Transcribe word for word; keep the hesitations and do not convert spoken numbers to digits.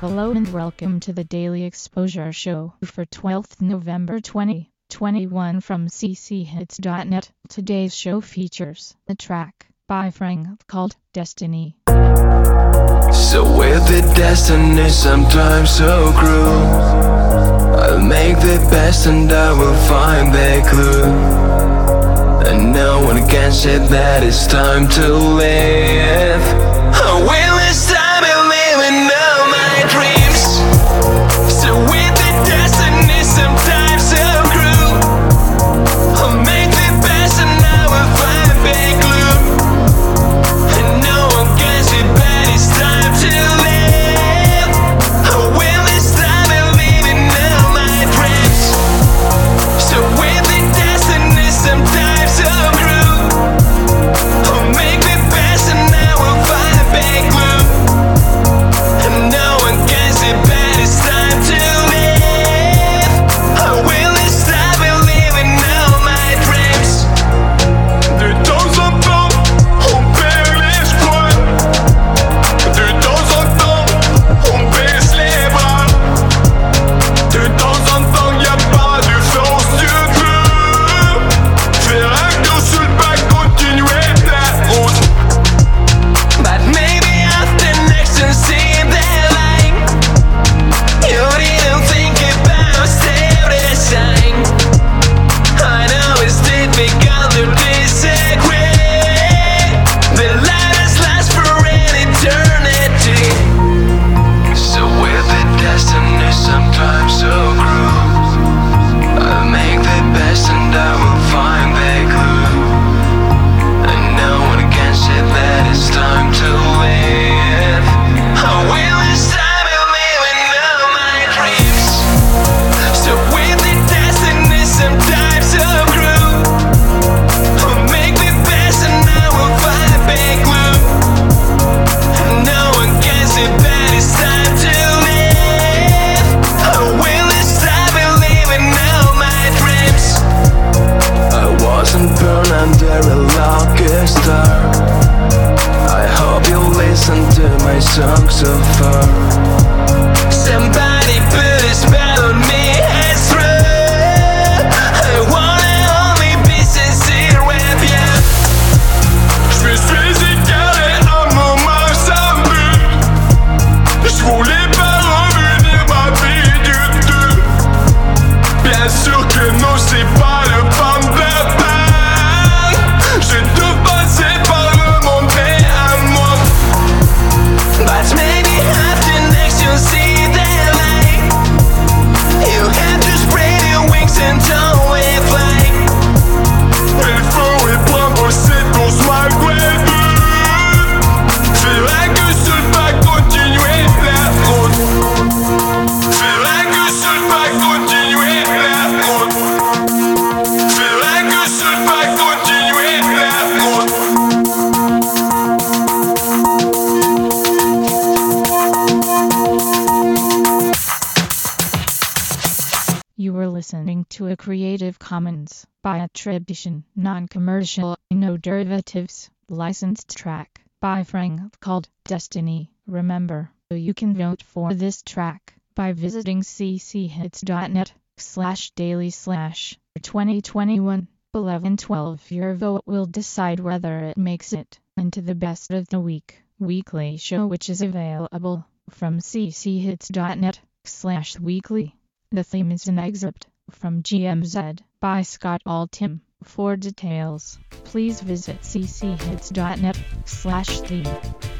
Hello and welcome to the Daily Exposure Show for twelfth November twenty twenty-one from c c hits dot net. Today's show features a track by Frank called Destiny. So with the destiny sometimes so cruel, I'll make the best and I will find the clue, and no one can say that it's time to live. I will this time and live in all my dreams. So with the destiny sometimes so cruel, I'll make the best and I will find the clue, and no one can say that it's time to live. I will this time and live in all my dreams. So with the destiny sometimes so cruel, I'll make the best and I will find a big clue, and no one can say that it's time to live. I will this time and live in all my dreams. De temps en temps, on perd l'espoir. De temps en temps, on baisse les bras. De temps en temps, y a pas de force de Dieu. Faire un tour sur le pas, continuer ta route. But maybe after next to see the light, you didn't think about every sign. I know it's difficult to disagree. The light lasts for an eternity. So with the destiny sometimes so cruel, I'll make the best and I will find the clue, and no one can say that it's time to live. I will this time and live in all my dreams. So with the destiny sometimes so cruel, I'll make the best and I will find a big clue, and no one can say that it's time to live. I will this time and live in all my dreams. I wasn't born under a lucky star. I hope you listen to my song so far. Somebody put a spell on me, it's true. I wanna only be sincere with you. Je suis égaré un moment sans but. Je voulais pas revenir ma vie du tout. Bien sûr que non, c'est pas le bon de temps. J'ai tout passé par le monde mais à moi. But maybe after next you'll see the light. You have to spread your wings and don't wave fly. Il faut y prendre cette course malgré tout. Faudra que sur le pas continuer la route. Faudra que sur le pas continuer la route. Faudra que sur le pas continuer la route. You were listening to a Creative Commons by attribution, non-commercial, no derivatives, licensed track by Frank called Destiny. Remember, you can vote for this track by visiting c c hits dot net slash daily slash twenty twenty-one eleven twelve. Your vote will decide whether it makes it into the best of the week weekly show, which is available from c c hits dot net slash weekly. The theme is an excerpt from G M Z by Scott Altham. For details, please visit c c hits dot net slash theme.